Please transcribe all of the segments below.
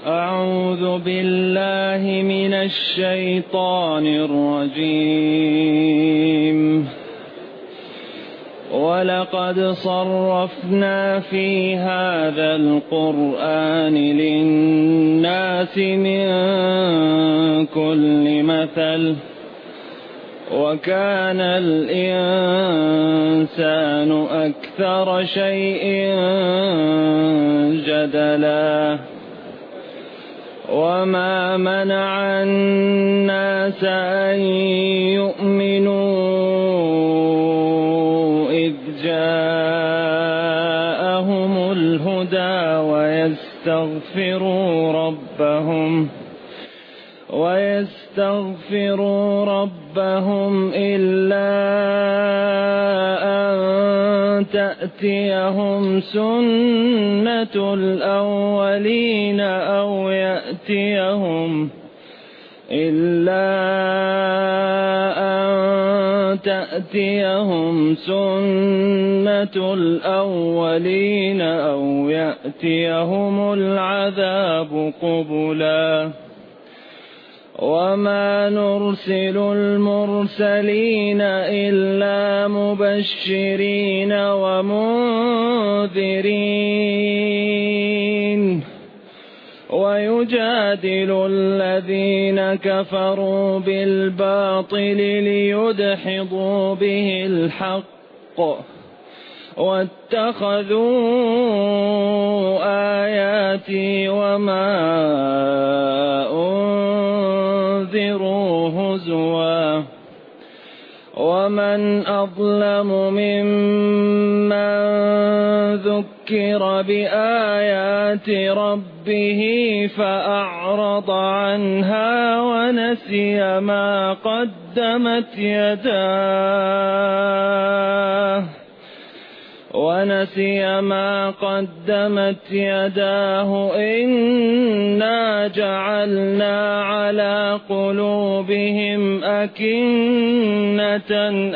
أعوذ بالله من الشيطان الرجيم. ولقد صرفنا في هذا القرآن للناس من كل مثل وكان الإنسان أكثر شيء جدلا وما منع الناس أن يؤمنوا إذ جاءهم الهدى ويستغفروا ربهم إلا أن تأتيهم سنة الأولين أو يأتيهم العذاب قبلا وما نرسل المرسلين إلا مبشرين ومنذرين ويجادل الذين كفروا بالباطل ليدحضوا به الحق واتخذوا آياتي وما أنذروا هزوا ومن أظلم ممن ذكر بآيات ربه فأعرض عنها ونسي ما قدمت يداه إنا جعلنا على قلوبهم أكنة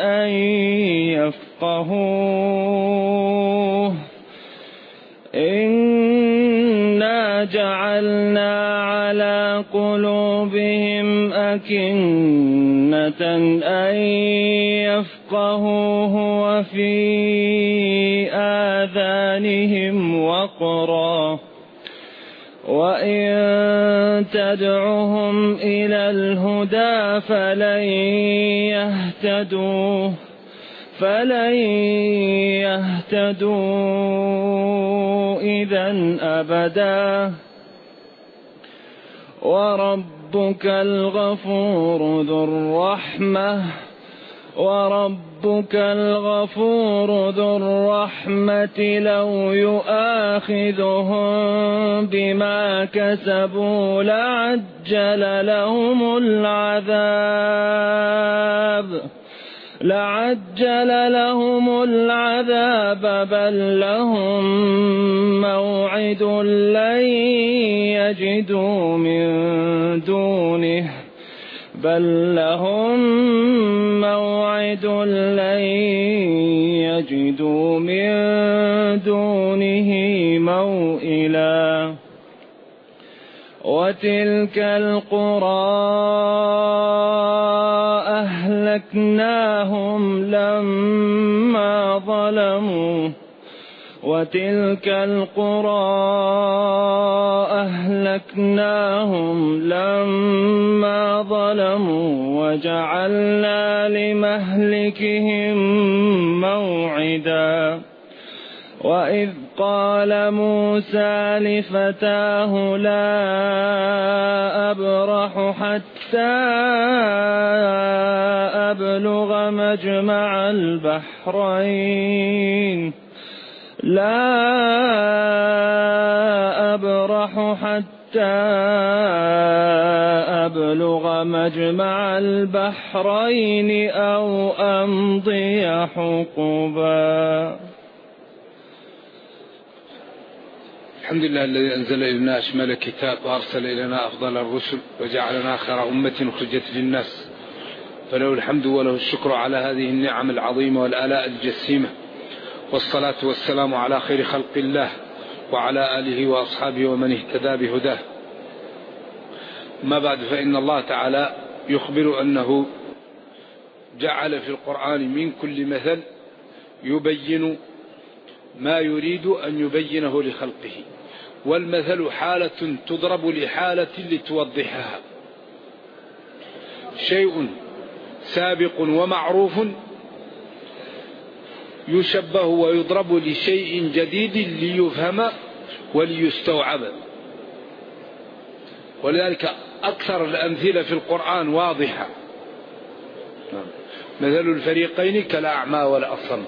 أن يفقهوه وفي آذانهم وقرا وإن تدعهم إلى الهدى فلن يهتدوا إذا أبدا وربك الغفور ذو الرحمة لو يؤاخذهم بما كسبوا لعجل لهم العذاب بل لهم موعد لن يجدوا من دونه موئلا وتلك القرى أهلكناهم لما ظلموا وجعلنا لمهلكهم موعدا وإذ قال موسى لفتاه لا أبرح حتى أبلغ مجمع البحرين أو أمضي حقبا. الحمد لله الذي أنزل إلينا أشمل الكتاب وأرسل إلينا أفضل الرسل وجعلنا خير أمة أخرجت للناس، فله الحمد وله الشكر على هذه النعم العظيمة والآلاء الجسيمة، والصلاة والسلام على خير خلق الله وعلى آله وأصحابه ومن اهتدى بهداه. ما بعد، فإن الله تعالى يخبر أنه جعل في القرآن من كل مثل يبين ما يريد أن يبينه لخلقه، والمثل حالة تضرب لحالة لتوضحها، شيء سابق ومعروف يشبه ويضرب لشيء جديد ليفهم وليستوعب. ولذلك أكثر الأمثلة في القرآن واضحة. مثل الفريقين كالأعمى والأصم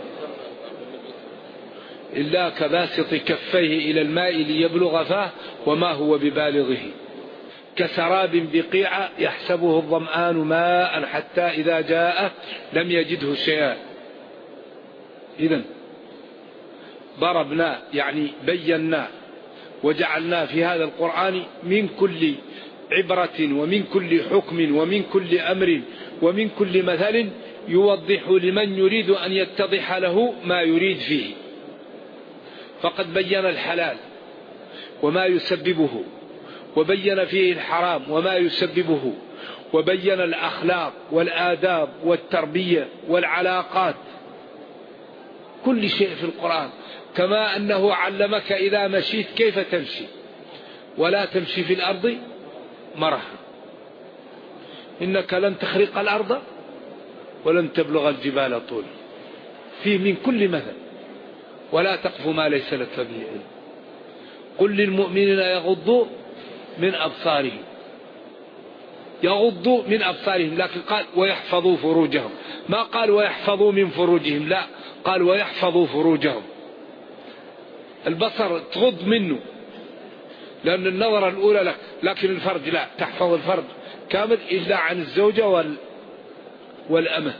إلا كباسط كفيه إلى الماء ليبلغ فاه وما هو ببالغه، كسراب بقيع يحسبه الظمآن ماء حتى إذا جاء لم يجده شيئا. إذن ضربنا يعني بينا وجعلنا في هذا القرآن من كل عبرة ومن كل حكم ومن كل أمر ومن كل مثل يوضح لمن يريد أن يتضح له ما يريد فيه. فقد بين الحلال وما يسببه، وبين فيه الحرام وما يسببه، وبين الأخلاق والآداب والتربية والعلاقات، كل شيء في القرآن. كما أنه علمك إذا مشيت كيف تمشي، ولا تمشي في الأرض مرحا، إنك لن تخرق الأرض ولن تبلغ الجبال طولا، فيه من كل مثل. ولا تقف ما ليس لك به علم، قل للمؤمنين يغضوا من أبصارهم، يغضوا من أبصارهم، لكن قال ويحفظوا فروجهم، ما قال ويحفظوا من فروجهم، لا، قال ويحفظوا فروجهم. البصر تغض منه لأن النظرة الأولى لك، لكن الفرج لا، تحفظ الفرج كامل إلا عن الزوجة والأمة،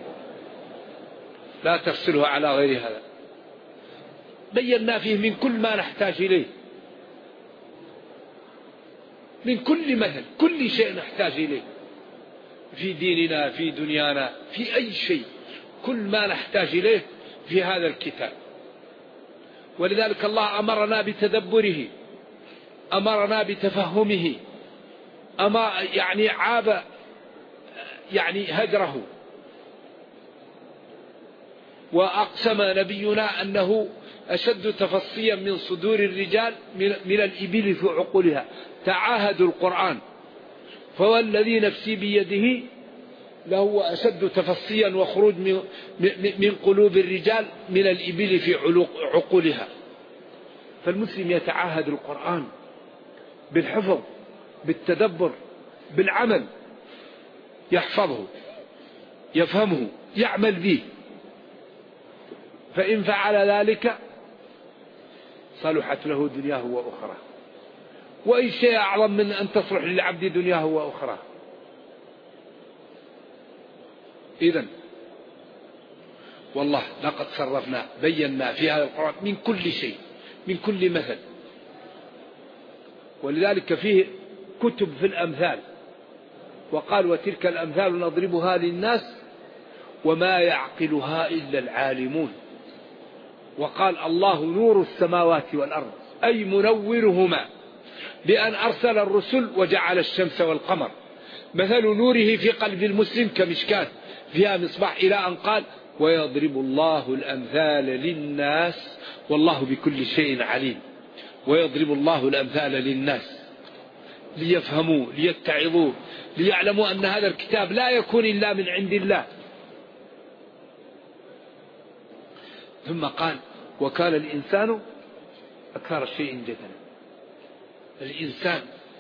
لا تفصلها على غير هذا. بينا فيه من كل ما نحتاج إليه، من كل مثل، كل شيء نحتاج إليه في ديننا في دنيانا في أي شيء، كل ما نحتاج إليه في هذا الكتاب. ولذلك الله أمرنا بتدبره، أمرنا بتفهمه، يعني عاب يعني هجره. وأقسم نبينا أنه أشد تفصيا من صدور الرجال من الإبل في عقولها. تعاهدوا القرآن، فوالذي نفسي بيده لهو أشد تفصيا وخروج من قلوب الرجال من الإبل في عقولها. فالمسلم يتعاهد القرآن بالحفظ، بالتدبر، بالعمل، يحفظه، يفهمه، يعمل به. فإن فعل ذلك صلحت له دنياه وأخرى. وأي شيء أعظم من أن تصلح للعبد دنياه وأخرى. إذن والله لقد صرفنا بينا في هذا القرآن من كل شيء، من كل مثل. ولذلك فيه كتب في الأمثال، وقال وتلك الأمثال نضربها للناس وما يعقلها إلا العالمون. وقال الله نور السماوات والأرض، أي منورهما، بأن أرسل الرسل وجعل الشمس والقمر. مثل نوره في قلب المسلم كمشكاة فيها مصباح، إلى أن قال ويضرب الله الأمثال للناس والله بكل شيء عليم. ويضرب الله الأمثال للناس ليفهموا، ليتعظوا، ليعلموا أن هذا الكتاب لا يكون إلا من عند الله. ثم قال وكان الإنسان أكثر شيء جدلا. الإنسان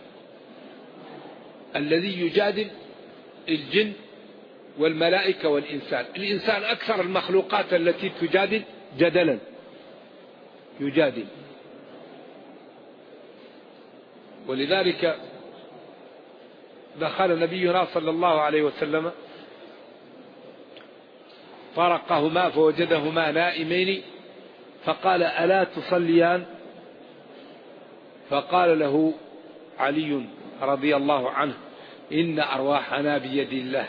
الذي يجادل الجن والملائكة والإنسان. الإنسان أكثر المخلوقات التي تجادل جدلا، يجادل. ولذلك دخل نبينا صلى الله عليه وسلم فرقهما فوجدهما نائمين، فقال ألا تصليان؟ فقال له علي رضي الله عنه إن أرواحنا بيد الله.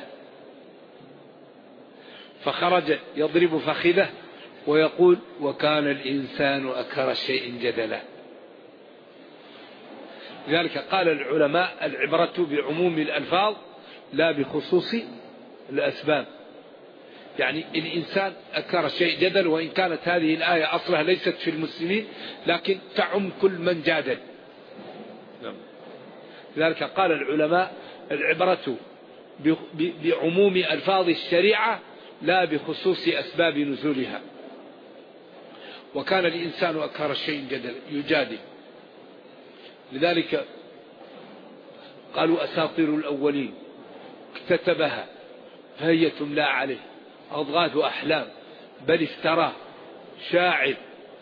فخرج يضرب فخذه ويقول وكان الإنسان أكثر شيء جدلا. لذلك قال العلماء العبرة بعموم الألفاظ لا بخصوص الأسباب. يعني الإنسان أكثر شيء جدل، وإن كانت هذه الآية أصلها ليست في المسلمين لكن تعم كل من جادل. لذلك قال العلماء العبرة بعموم ألفاظ الشريعة لا بخصوص أسباب نزولها. وكان الإنسان أكثر شيء جدل يجادل، لذلك قالوا أساطير الأولين اكتتبها فهي تملى عليه، أضغاث أحلام بل افتراه، شاعر.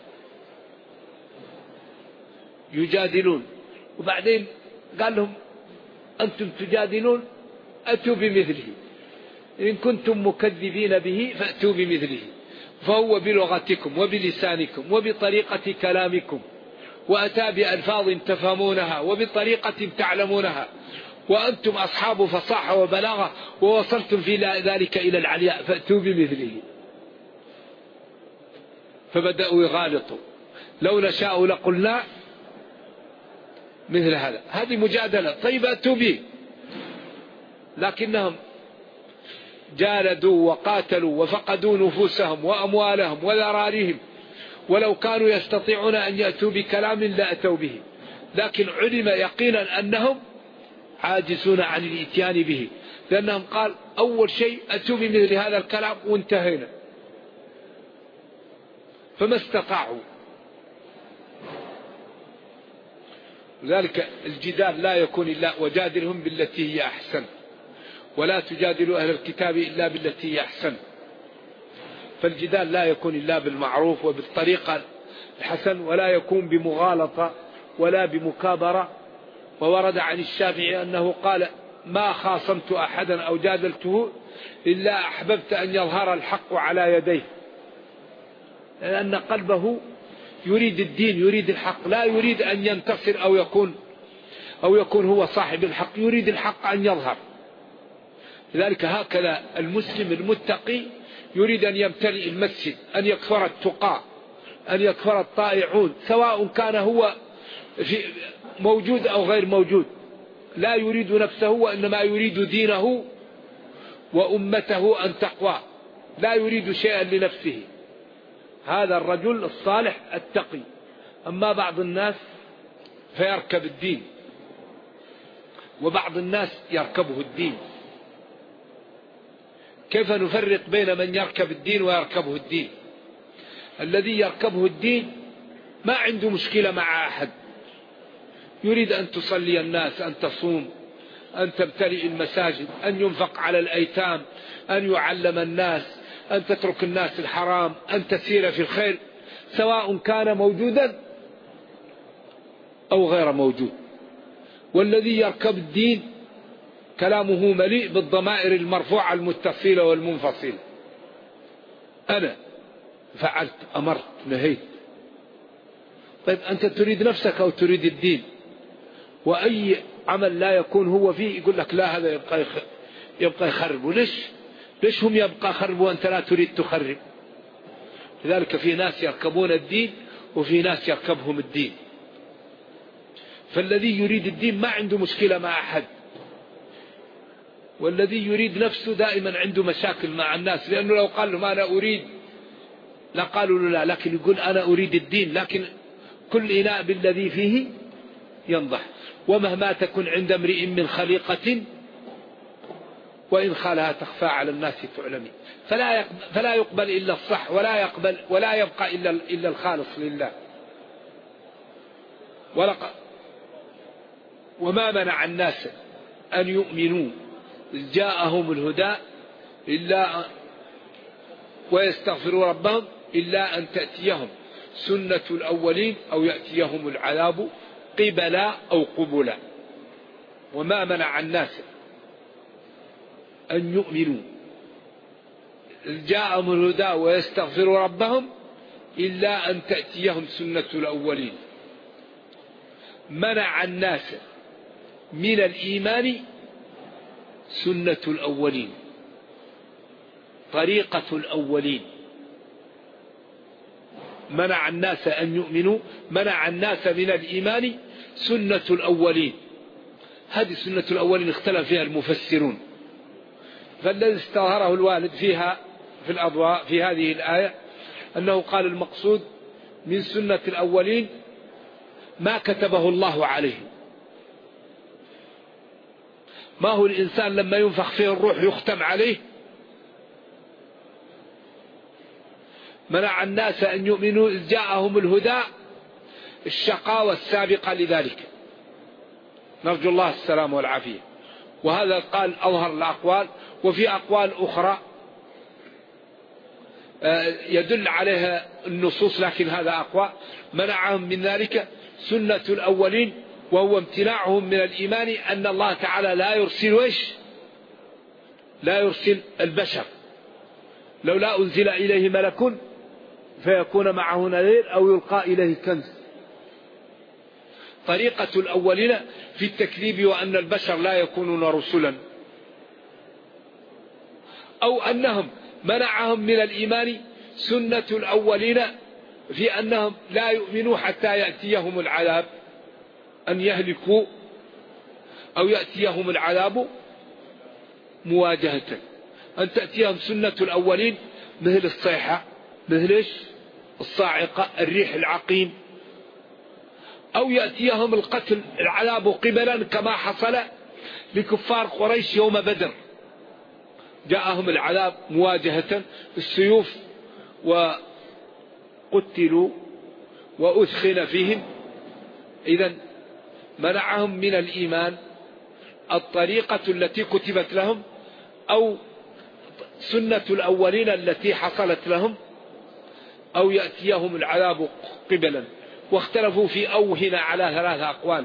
يجادلون، وبعدين قال لهم أنتم تجادلون أتوا بمثله، إن كنتم مكذبين به فأتوا بمثله، فهو بلغتكم وبلسانكم وبطريقة كلامكم، وأتى بألفاظ تفهمونها وبطريقة تعلمونها، وأنتم أصحاب فصاحة وبلاغة ووصلتم في ذلك إلى العلياء فأتوا بمثله. فبدأوا يغالطوا، لو نشاء لقلنا مثل هذا. هذه مجادلة، طيب أتوا به. لكنهم جالدوا وقاتلوا وفقدوا نفوسهم وأموالهم وذراريهم، ولو كانوا يستطيعون أن يأتوا بكلام لأتوا به، لكن علم يقينا أنهم عاجزون عن الاتيان به، لأنهم قال أول شيء أتوا بمثل هذا الكلام وانتهينا، فما استطاعوا. لذلك الجدال لا يكون إلا وجادلهم بالتي هي أحسن، ولا تجادلوا أهل الكتاب إلا بالتي هي أحسن. فالجدال لا يكون إلا بالمعروف وبالطريقة الحسن، ولا يكون بمغالطة ولا بمكابرة. وورد عن الشافعي أنه قال ما خاصمت أحدا أو جادلته إلا أحببت أن يظهر الحق على يديه، لأن قلبه يريد الدين، يريد الحق، لا يريد أن ينتصر أو يكون هو صاحب الحق، يريد الحق أن يظهر. لذلك هكذا المسلم المتقي يريد أن يمتلئ المسجد، أن يكثر التقى، أن يكثر الطائعون، سواء كان هو موجود أو غير موجود، لا يريد نفسه وإنما يريد دينه وأمته أن تقوى، لا يريد شيئا لنفسه. هذا الرجل الصالح التقي. أما بعض الناس فيركب الدين، وبعض الناس يركبه الدين. كيف نفرق بين من يركب الدين ويركبه الدين؟ الذي يركبه الدين ما عنده مشكلة مع أحد، يريد أن تصلي الناس، أن تصوم، أن تمتلئ المساجد، أن ينفق على الأيتام، أن يعلم الناس، أن تترك الناس الحرام، أن تسير في الخير، سواء كان موجودا أو غير موجود. والذي يركب الدين كلامه مليء بالضمائر المرفوعة المتصلة والمنفصلة، أنا فعلت، أمرت، نهيت. طيب أنت تريد نفسك أو تريد الدين؟ وأي عمل لا يكون هو فيه يقول لك لا هذا يبقى يخرب. ليش هم يبقى يخرب وأنت لا تريد تخرب؟ لذلك في ناس يركبون الدين وفي ناس يركبهم الدين. فالذي يريد الدين ما عنده مشكلة مع أحد، والذي يريد نفسه دائما عنده مشاكل مع الناس، لأنه لو قال لهم أنا أريد لقالوا له لا، لكن يقول أنا أريد الدين. لكن كل إناء بالذي فيه ينضح، ومهما تكن عند امرئ من خليقة وإن خالها تخفى على الناس تعلمي. فلا يقبل إلا الصح، ولا يبقى إلا الخالص لله. وما منع الناس أن يؤمنوا إذ جاءهم الهدى إلا ويستغفروا ربهم إلا أن تأتيهم سنة الأولين أو يأتيهم العذاب قبلا أو قبلا. وما منع الناس أن يؤمنوا إذ جاءهم الهدى ويستغفروا ربهم إلا أن تأتيهم سنة الأولين. منع الناس من الإيمان سنة الأولين، طريقة الأولين. منع الناس أن يؤمنوا، منع الناس من الإيمان سنة الأولين. هذه سنة الأولين اختلف فيها المفسرون، فالذي استظهره الوالد فيها في الأضواء في هذه الآية أنه قال المقصود من سنة الأولين ما كتبه الله عليه. ما هو الإنسان لما ينفخ فيه الروح يختم عليه؟ منع الناس أن يؤمنوا إذ جاءهم الهدى الشقاوة السابقة لذلك، نرجو الله السلام والعافية. وهذا قال أظهر الأقوال، وفي أقوال أخرى يدل عليها النصوص لكن هذا أقوى. منعهم من ذلك سنة الأولين، وهو امتناعهم من الإيمان أن الله تعالى لا يرسل لا يرسل البشر، لولا أنزل إليه ملك فيكون معه نذير أو يلقى إليه كنز. طريقة الأولين في التكذيب وأن البشر لا يكونون رسلا، أو أنهم منعهم من الإيمان سنة الأولين في أنهم لا يؤمنوا حتى يأتيهم العذاب، أن يهلكوا أو يأتيهم العذاب مواجهة، أن تأتيهم سنة الأولين مثل الصيحة، مثل الصاعقة، الريح العقيم، أو يأتيهم القتل العذاب قبلا كما حصل لكفار قريش يوم بدر، جاءهم العذاب مواجهة السيوف وقتلوا وأثخن فيهم. إذن منعهم من الإيمان الطريقة التي كتبت لهم أو سنة الأولين التي حصلت لهم، أو يأتيهم العذاب قبلا. واختلفوا في أو هنا على 3 أقوال،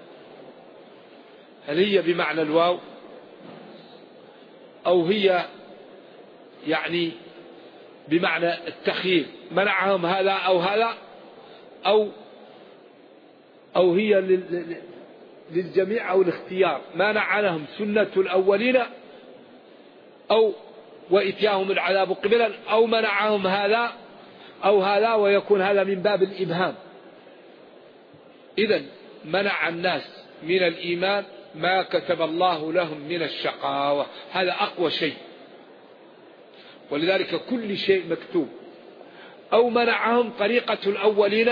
هل هي بمعنى الواو أو هي يعني بمعنى التخيير، منعهم هذا أو هذا، أو هي للجميع أو الاختيار. منع لهم سنة الأولين أو وإتياهم العذاب قبلا، أو منعهم هذا أو هذا، ويكون هذا من باب الإبهام. إذن منع الناس من الإيمان ما كتب الله لهم من الشقاوة، هذا أقوى شيء، ولذلك كل شيء مكتوب. أو منعهم طريقة الأولين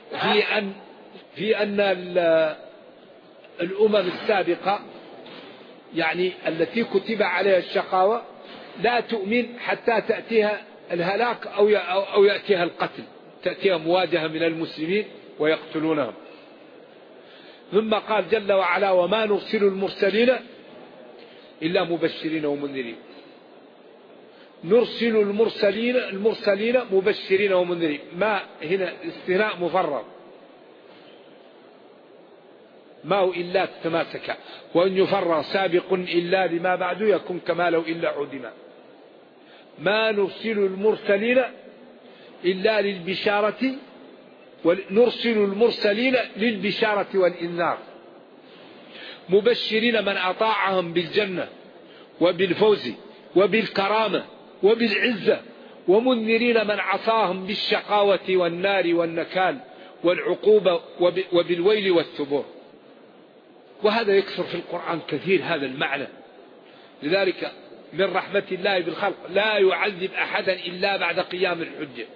في أن الأمم السابقة يعني التي كتب عليها الشقاوة لا تؤمن حتى تأتيها الهلاك أو يأتيها القتل، تأتيها مواجهة من المسلمين ويقتلونهم. ثم قال جل وعلا وما نرسل المرسلين إلا مبشرين ومنذرين. نرسل المرسلين مبشرين ومنذرين، ما هنا استثناء مفرغ، ما هو إلا تماسك، وأن يفرغ سابق إلا لما بعد يكون كما لو إلا عدما. ما نرسل المرسلين إلا للبشارة، ونرسل المرسلين للبشارة والإنذار، مبشرين من أطاعهم بالجنة وبالفوز وبالكرامة وبالعزة، ومنذرين من عصاهم بالشقاوة والنار والنكال والعقوبة وبالويل والثبور. وهذا يكثر في القرآن كثير هذا المعنى. لذلك من رحمة الله بالخلق لا يعذب أحدا إلا بعد قيام الحجة.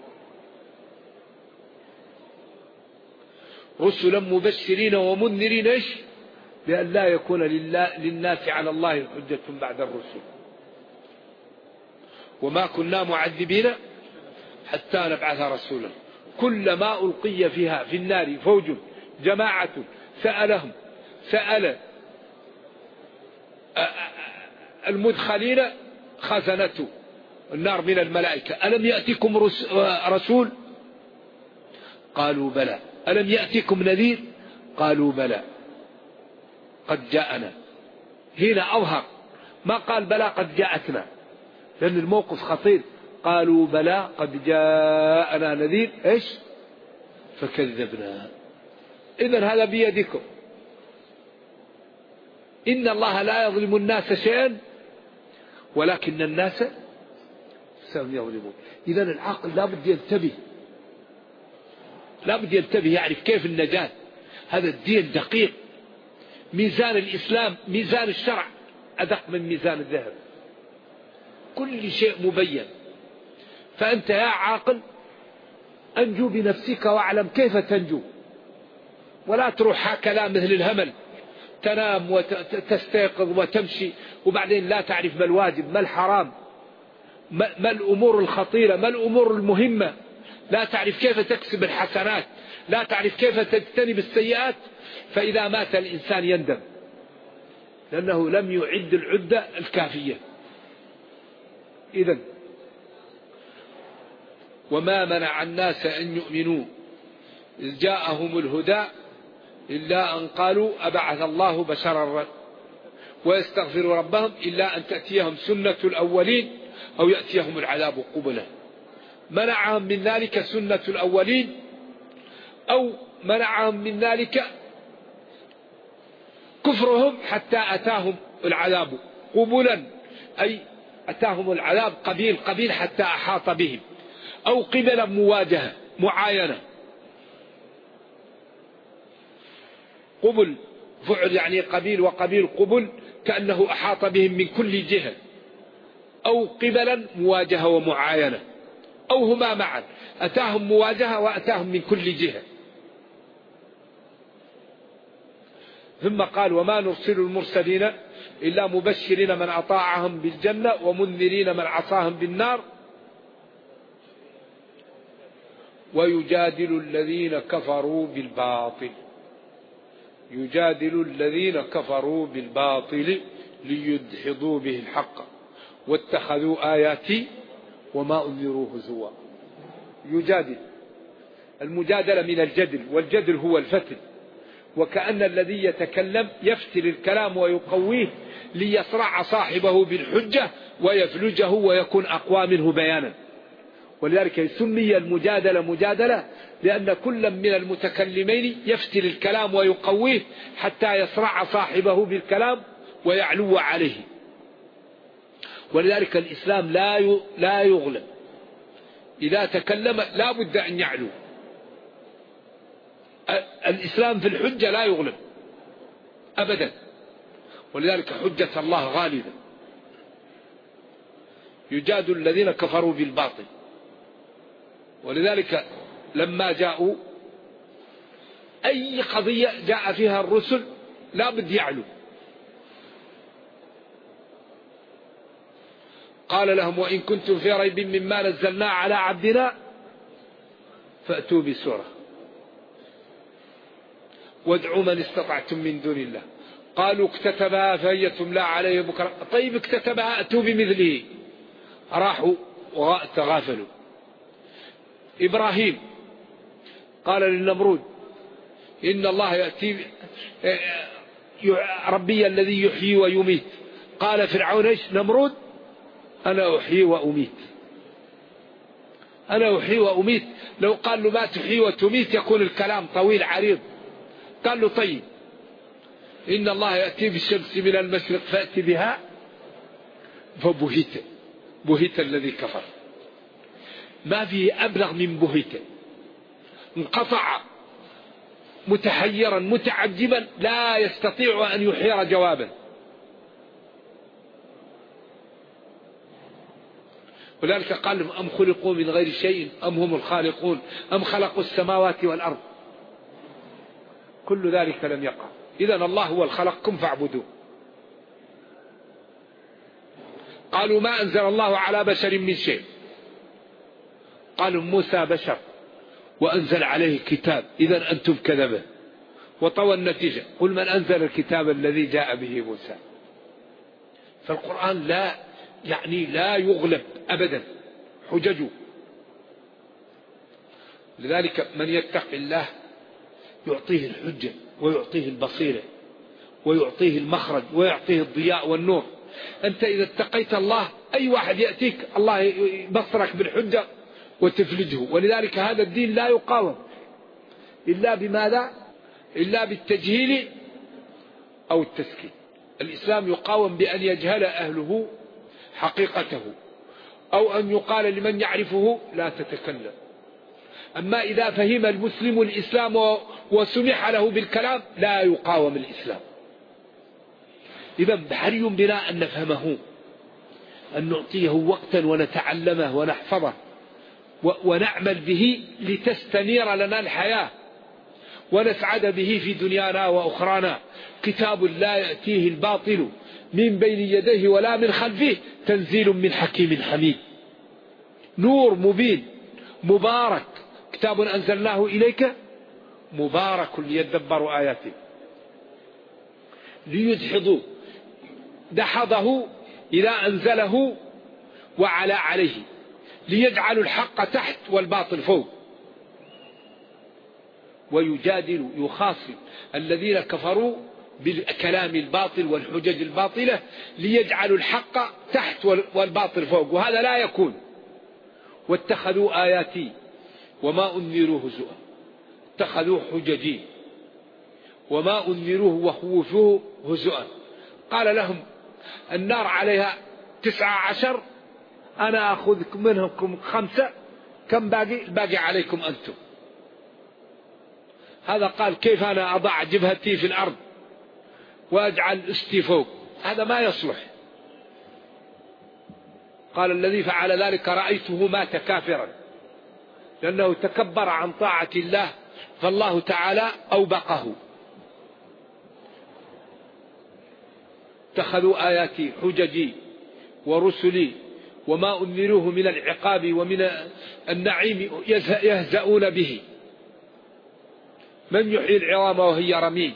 رسلا مبشرين ومنذرين إيش؟ لأن لا يكون للناس على الله حجة بعد الرسل. وما كنا معذبين حتى نبعث رسولا. كلما ألقي فيها في النار فوج جماعة سأل المدخلين خزنة النار من الملائكة ألم يأتكم رسول؟ قالوا بلى. ألم يأتكم نذير؟ قالوا بلى قد جاءنا. هنا أظهر، ما قال بلى قد جاءتنا، لأن الموقف خطير. قالوا بلى قد جاءنا نذير إيش؟ فكذبنا. إذن هذا بيدكم. إن الله لا يظلم الناس شيئا ولكن الناس سيظلمون. إذن العاقل لا بد ينتبه، لا بد ينتبه، يعرف كيف النجاة. هذا الدين دقيق. ميزان الإسلام، ميزان الشرع أدق من ميزان الذهب، كل شيء مبين. فأنت يا عاقل أنجو بنفسك واعلم كيف تنجو، ولا تروح هكذا مثل الهمل، تنام وتستيقظ وتمشي وبعدين لا تعرف ما الواجب ما الحرام ما الأمور الخطيرة ما الأمور المهمة، لا تعرف كيف تكسب الحسنات، لا تعرف كيف تجتنب السيئات. فإذا مات الإنسان يندم لأنه لم يعد العدة الكافية. إذن وما منع الناس أن يؤمنوا إذ جاءهم الهدى إلا أن قالوا أبعث الله بشرا ويستغفروا ربهم إلا أن تأتيهم سنة الأولين أو يأتيهم العذاب قبلا. منعهم من ذلك سنة الأولين، أو منعهم من ذلك كفرهم حتى أتاهم العذاب قبلا، أي أتاهم العذاب قبيل حتى أحاط بهم، أو قبلا مواجهة معاينة. قبل فعل يعني قبيل، وقبيل قبل كأنه أحاط بهم من كل جهة، أو قبلا مواجهة ومعاينة، أو هما معا، أتاهم مواجهة وأتاهم من كل جهة. ثم قال وما نرسل المرسلين إلا مبشرين من أطاعهم بالجنة ومنذرين من عصاهم بالنار ويجادل الذين كفروا بالباطل. يجادل الذين كفروا بالباطل ليدحضوا به الحق واتخذوا آياتي وما أنذروا هزوا. يجادل، المجادلة من الجدل، والجدل هو الفتل، وكأن الذي يتكلم يفتل الكلام ويقويه ليصرع صاحبه بالحجة ويفلجه ويكون أقوى منه بيانا. ولذلك سمي المجادلة مجادلة لأن كل من المتكلمين يفتل الكلام ويقويه حتى يصرع صاحبه بالكلام ويعلو عليه. ولذلك الإسلام لا يغلب، إذا تكلم لا بد أن يعلو. الإسلام في الحجة لا يغلب أبدا، ولذلك حجة الله غالبة. يجادل الذين كفروا بالباطل. ولذلك لما جاءوا أي قضية جاء فيها الرسل لا بد يعلو. قال لهم وإن كنتم في ريب مما نزلنا على عبدنا فأتوا بسورة وادعوا من استطعتم من دون الله. قالوا اكتتبها فهي تملى عليه بكرة. طيب اكتتبها أتوا بمثله. راحوا وتغافلوا. إبراهيم قال للنمرود إن الله يأتي ربي الذي يحيي ويميت. قال فرعون ايش نمرود أنا أحيي وأميت. أنا أحيي وأميت. لو قال له ما تحيي وتميت يكون الكلام طويل عريض. قال له طيب إن الله يأتي بالشمس من المشرق فأتي بها. فبهت الذي كفر. ما فيه أبلغ من بهت. انقطع متحيرا متعجبا لا يستطيع أن يحير جوابا. ولذلك قال لهم أم خلقوا من غير شيء أم هم الخالقون أم خلقوا السماوات والأرض. كل ذلك لم يقع. إذن الله هو الخلقكم فاعبدوه. قالوا ما أنزل الله على بشر من شيء. قالوا موسى بشر وأنزل عليه كتاب إذن أنتم كذبه. وطوى النتيجة قل من أنزل الكتاب الذي جاء به موسى. فالقرآن لا يغلب أبدا حججه. لذلك من يتق الله يعطيه الحجة ويعطيه البصيرة ويعطيه المخرج ويعطيه الضياء والنور. أنت إذا اتقيت الله أي واحد يأتيك الله يبصرك بالحجة وتفلجه. ولذلك هذا الدين لا يقاوم إلا بماذا؟ إلا بالتجهيل أو التسكين. الإسلام يقاوم بأن يجهل أهله حقيقته، أو أن يقال لمن يعرفه لا تتكلم، أما إذا فهم المسلم الإسلام وسمح له بالكلام لا يقاوم الإسلام. إذا حري بنا أن نفهمه، أن نعطيه وقتا ونتعلمه ونحفظه ونعمل به لتستنير لنا الحياة ونسعد به في دنيانا وأخرانا. كتاب لا يأتيه الباطل من بين يديه ولا من خلفه تنزيل من حكيم حميد. نور مبين مبارك، كتاب أنزلناه إليك مبارك ليدبروا آياته ليدحضوا دحضه إذا أنزله وعلى عليه ليجعلوا الحق تحت والباطل فوق، ويجادل يخاصم الذين كفروا بالكلام الباطل والحجج الباطلة ليجعلوا الحق تحت والباطل فوق، وهذا لا يكون. واتخذوا آياتي وما أنذروا هزؤا، اتخذوا حججي وما أنذروه وخوفوه هزؤا. قال لهم النار عليها 19، أنا أخذ منكم 5، كم باقي عليكم أنتم. هذا قال كيف أنا أضع جبهتي في الأرض وأجعل أستي فوق، هذا ما يصلح. قال الذي فعل ذلك رأيته مات كافرا، لأنه تكبر عن طاعة الله فالله تعالى أوبقه. اتخذوا آياتي حججي ورسلي وما أنذروه من العقاب ومن النعيم يهزؤون به. من يحيي العظام وهي رميم.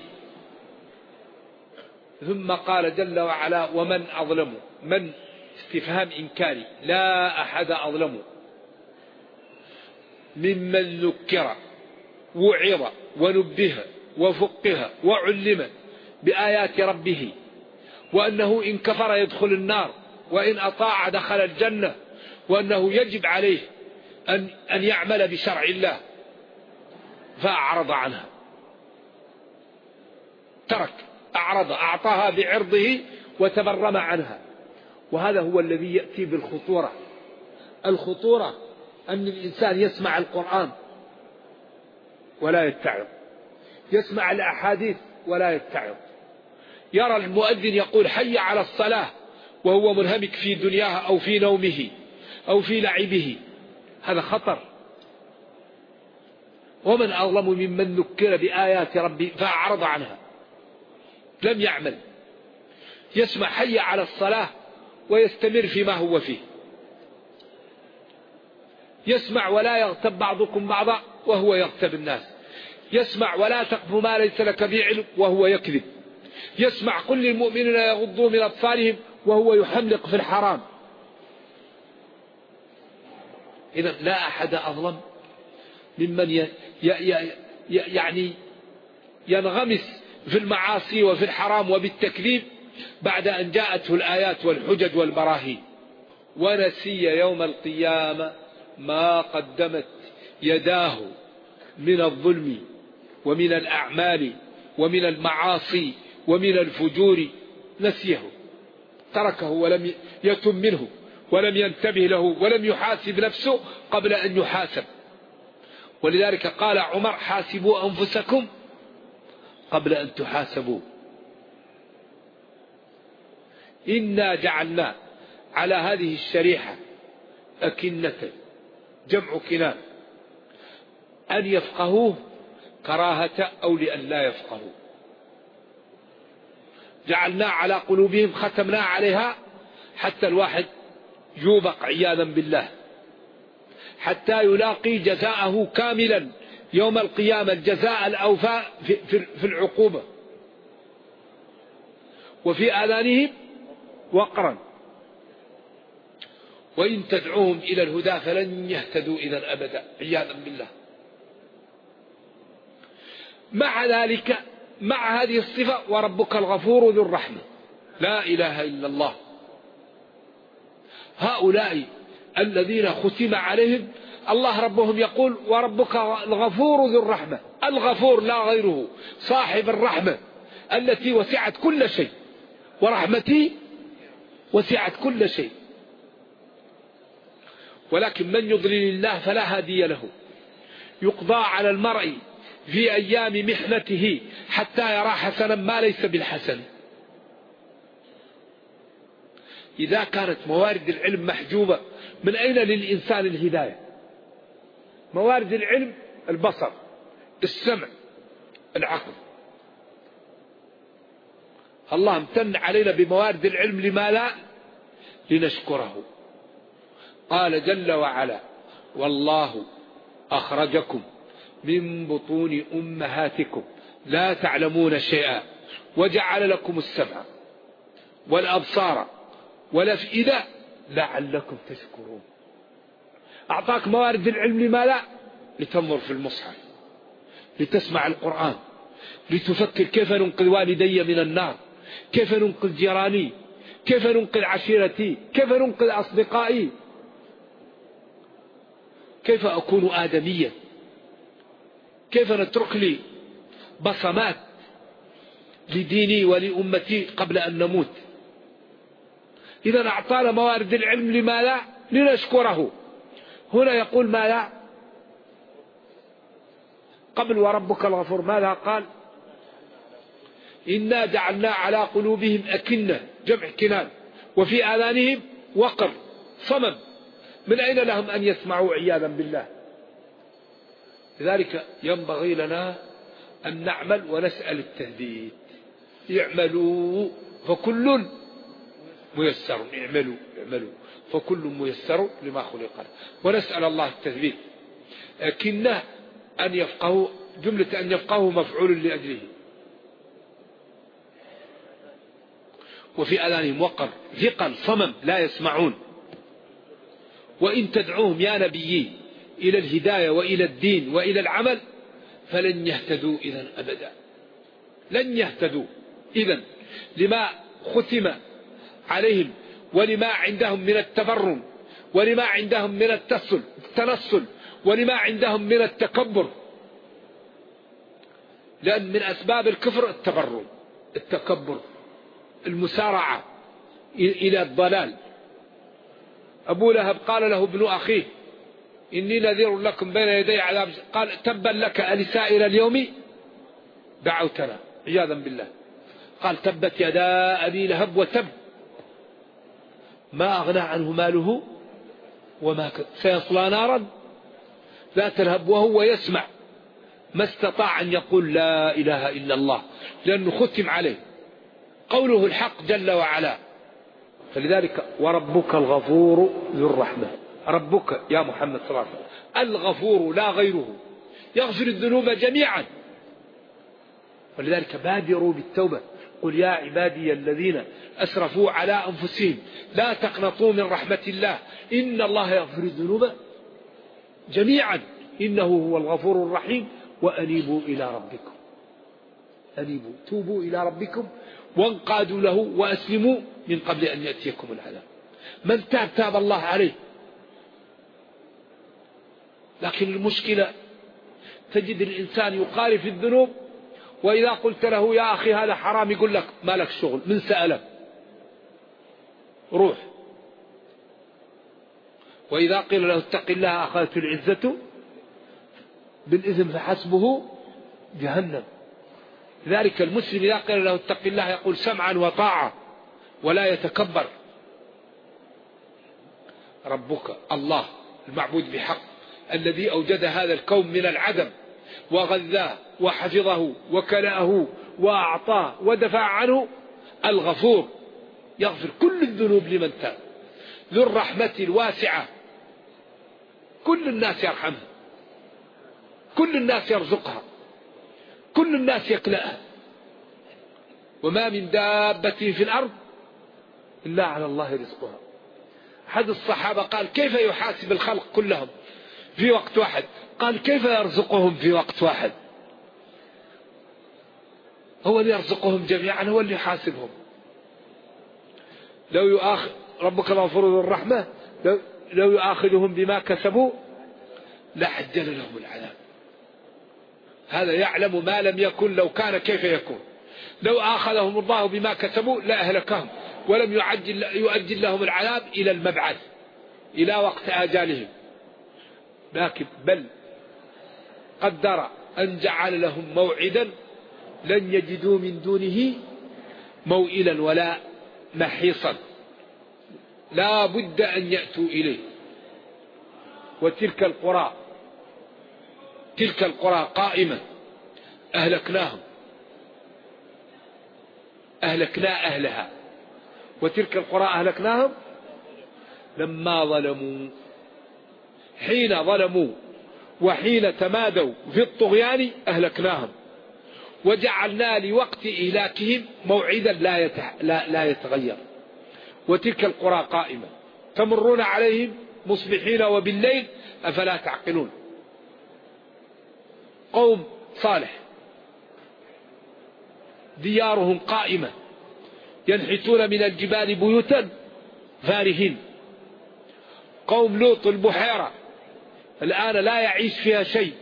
ثم قال جل وعلا ومن أظلم، من استفهام إنكاري، لا أحد أظلم ممن ذكر وعظ ونبه وفقه وعلم بآيات ربه وأنه إن كفر يدخل النار وإن أطاع دخل الجنة، وأنه يجب عليه أن يعمل بشرع الله، فأعرض عنها، ترك، أعرض، أعطاها بعرضه وتبرم عنها. وهذا هو الذي يأتي بالخطورة. الخطورة أن الإنسان يسمع القرآن ولا يتعظ، يسمع الأحاديث ولا يتعظ، يرى المؤذن يقول حي على الصلاة وهو منهمك في دنياه أو في نومه أو في لعبه، هذا خطر. ومن أظلم ممن ذكر بآيات ربه فأعرض عنها، لم يعمل، يسمع حي على الصلاة ويستمر فيما هو فيه، يسمع ولا يغتب بعضكم بعضا وهو يغتب الناس، يسمع ولا تقف ما ليس لك به علم وهو يكذب، يسمع كل المؤمنين يغضوا من أبصارهم وهو يحملق في الحرام. إذا لا أحد أظلم ممن يعني ينغمس في المعاصي وفي الحرام وبالتكذيب بعد أن جاءته الآيات والحجج والبراهين. ونسي يوم القيامة ما قدمت يداه من الظلم ومن الأعمال ومن المعاصي ومن الفجور، نسيه، تركه ولم يتم منه ولم ينتبه له ولم يحاسب نفسه قبل أن يحاسب. ولذلك قال عمر حاسبوا أنفسكم قبل أن تحاسبوا. إنا جعلنا على هذه الشريحة أكنة، جمع كنان، أن يفقهوه كراهة أو لأن لا يفقهوه. جعلنا على قلوبهم، ختمنا عليها حتى الواحد يوبق عياذا بالله، حتى يلاقي جزاءه كاملا يوم القيامة، الجزاء الأوفى في العقوبة. وفي آذانهم وقرا وإن تدعوهم إلى الهدى فلن يهتدوا إذا أبدا عياذا بالله. مع ذلك، مع هذه الصفة، وربك الغفور ذو الرحمة، لا إله إلا الله. هؤلاء الذين ختم عليهم، الله ربهم يقول وربك الغفور ذو الرحمة، الغفور لا غيره، صاحب الرحمة التي وسعت كل شيء، ورحمتي وسعت كل شيء. ولكن من يضلل الله فلا هادي له، يقضى على المرء في أيام محنته حتى يرى حسنا ما ليس بالحسن. إذا كانت موارد العلم محجوبة من أين للإنسان الهداية؟ موارد العلم البصر، السمع، العقل. الله امتن علينا بموارد العلم، لما لا؟ لنشكره. قال جل وعلا: والله أخرجكم من بطون أمهاتكم لا تعلمون شيئا وجعل لكم السمع والأبصار والأفئدة لعلكم تشكرون. أعطاك موارد العلم، لما لا؟ لتنظر في المصحف، لتسمع القرآن، لتفكر كيف ننقذ والدي من النار، كيف ننقذ جيراني، كيف ننقذ عشيرتي، كيف ننقذ أصدقائي، كيف أكون آدميا، كيف نترك لي بصمات لديني ولأمتي قبل أن نموت. إذا أعطانا موارد العلم، لما لا؟ لنشكره. هنا يقول ما لا؟ قبل وربك الغفور ماذا قال؟ إنا جعلنا على قلوبهم أكنة، جمع كنان، وفي آذانهم وقر، صمم. من أين لهم أن يسمعوا عياذا بالله؟ لذلك ينبغي لنا أن نعمل ونسأل التهديد. اعملوا فكل ميسر، اعملوا فكل ميسر لما خلق له، ونسأل الله التثبيت. أكنة أن يفقهوا، جملة أن يفقهوا مفعول لأجله. وفي آذانهم وقر، ثقل، صمم، لا يسمعون. وإن تدعوهم يا نبيي إلى الهداية وإلى الدين وإلى العمل فلن يهتدوا إذن أبدا، لن يهتدوا إذن، لما ختم عليهم ولما عندهم من التبرم، ولما عندهم من التنصل، ولما عندهم من التكبر. لأن من أسباب الكفر التبرم، التكبر، المسارعة إلى الضلال. أبو لهب قال له ابن أخيه: إني نذير لكم بين يدي عذاب. قال: تبا لك ألسائر اليوم دعوتنا، عياذا بالله. قال: تبت يدا أبي لهب وتب، ما أغنى عنه ماله وما كسب، سيصلى نارا ذات لهب وهو يسمع، ما استطاع أن يقول لا إله إلا الله، لأنه ختم عليه قوله الحق جل وعلا. فلذلك وربك الغفور ذو الرحمة. ربك يا محمد صلى الله عليه وسلم الغفور لا غيره، يغفر الذنوب جميعا. ولذلك بادروا بالتوبة. قل يا عبادي الذين أسرفوا على أنفسهم لا تقنطوا من رحمة الله إن الله يغفر الذنوب جميعا إنه هو الغفور الرحيم. وأنيبوا إلى ربكم، أنيبوا، توبوا إلى ربكم وانقادوا له وأسلموا من قبل أن يأتيكم العذاب. من تاب تاب الله عليه. لكن المشكلة تجد الإنسان يقارف في الذنوب، وإذا قلت له يا أخي هذا حرام يقول لك ما لك شغل، من سألك روح. وإذا قيل له اتق الله أخذته العزة بالإثم فحسبه جهنم. لذلك المسلم إذا قيل له اتق الله يقول سمعا وطاعة ولا يتكبر. ربك الله المعبود بحق الذي أوجد هذا الكون من العدم وغذاه وحفظه وكلأه وأعطاه ودفع عنه، الغفور يغفر كل الذنوب لمن تاب، ذو الرحمة الواسعة، كل الناس يرحمها، كل الناس يرزقها، كل الناس يكلأها. وما من دابة في الأرض إلا على الله رزقها. أحد الصحابة قال كيف يحاسب الخلق كلهم في وقت واحد؟ قال كيف يرزقهم في وقت واحد؟ هو اللي يرزقهم جميعا، هو اللي يحاسبهم. لو يؤاخذ ربك الغفور ذو الرحمة لو يؤاخذهم بما كسبوا لعجل لهم العذاب. هذا يعلم ما لم يكن، لو كان كيف يكون. لو آخذهم الله بما كسبوا لأهلكهم ولم يؤجل لهم العذاب إلى المبعث، إلى وقت آجالهم. لكن بل قدر أن جعل لهم موعدا لن يجدوا من دونه موئلا ولا محيصا، لا بد أن يأتوا إليه. وتلك القرى قائمة أهلكناهم، أهلكنا أهلها. وتلك القرى أهلكناهم لما ظلموا، حين ظلموا وحين تمادوا في الطغيان أهلكناهم، وجعلنا لوقت إهلاكهم موعدا لا يتغير. وتلك القرى قائمة تمرون عليهم مصبحين وبالليل أفلا تعقلون. قوم صالح ديارهم قائمة ينحتون من الجبال بيوتا فارهين. قوم لوط البحيرة الآن لا يعيش فيها شيء،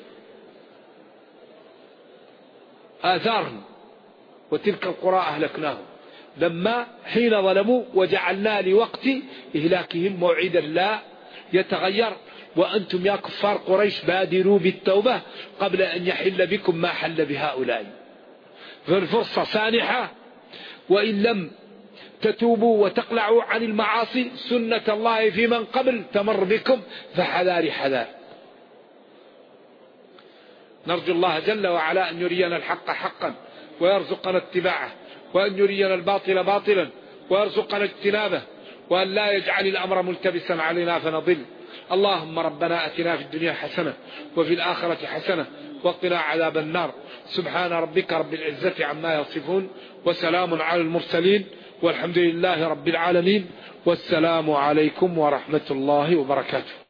آثارهم. وتلك القرى أهلكناهم لما حين ظلموا وجعلنا لوقت إهلاكهم موعدا لا يتغير. وأنتم يا كفار قريش بادروا بالتوبة قبل أن يحل بكم ما حل بهؤلاء. فالفرصة سانحة، وإن لم تتوبوا وتقلعوا عن المعاصي سنة الله في من قبل تمر بكم، فحذار حذار. نرجو الله جل وعلا أن يرينا الحق حقا ويرزقنا اتباعه، وأن يرينا الباطل باطلا ويرزقنا اجتنابه، وأن لا يجعل الأمر ملتبسا علينا فنضل. اللهم ربنا أتنا في الدنيا حسنة وفي الآخرة حسنة وقنا عذاب النار. سبحان ربك رب العزة عما يصفون، وسلام على المرسلين، والحمد لله رب العالمين، والسلام عليكم ورحمة الله وبركاته.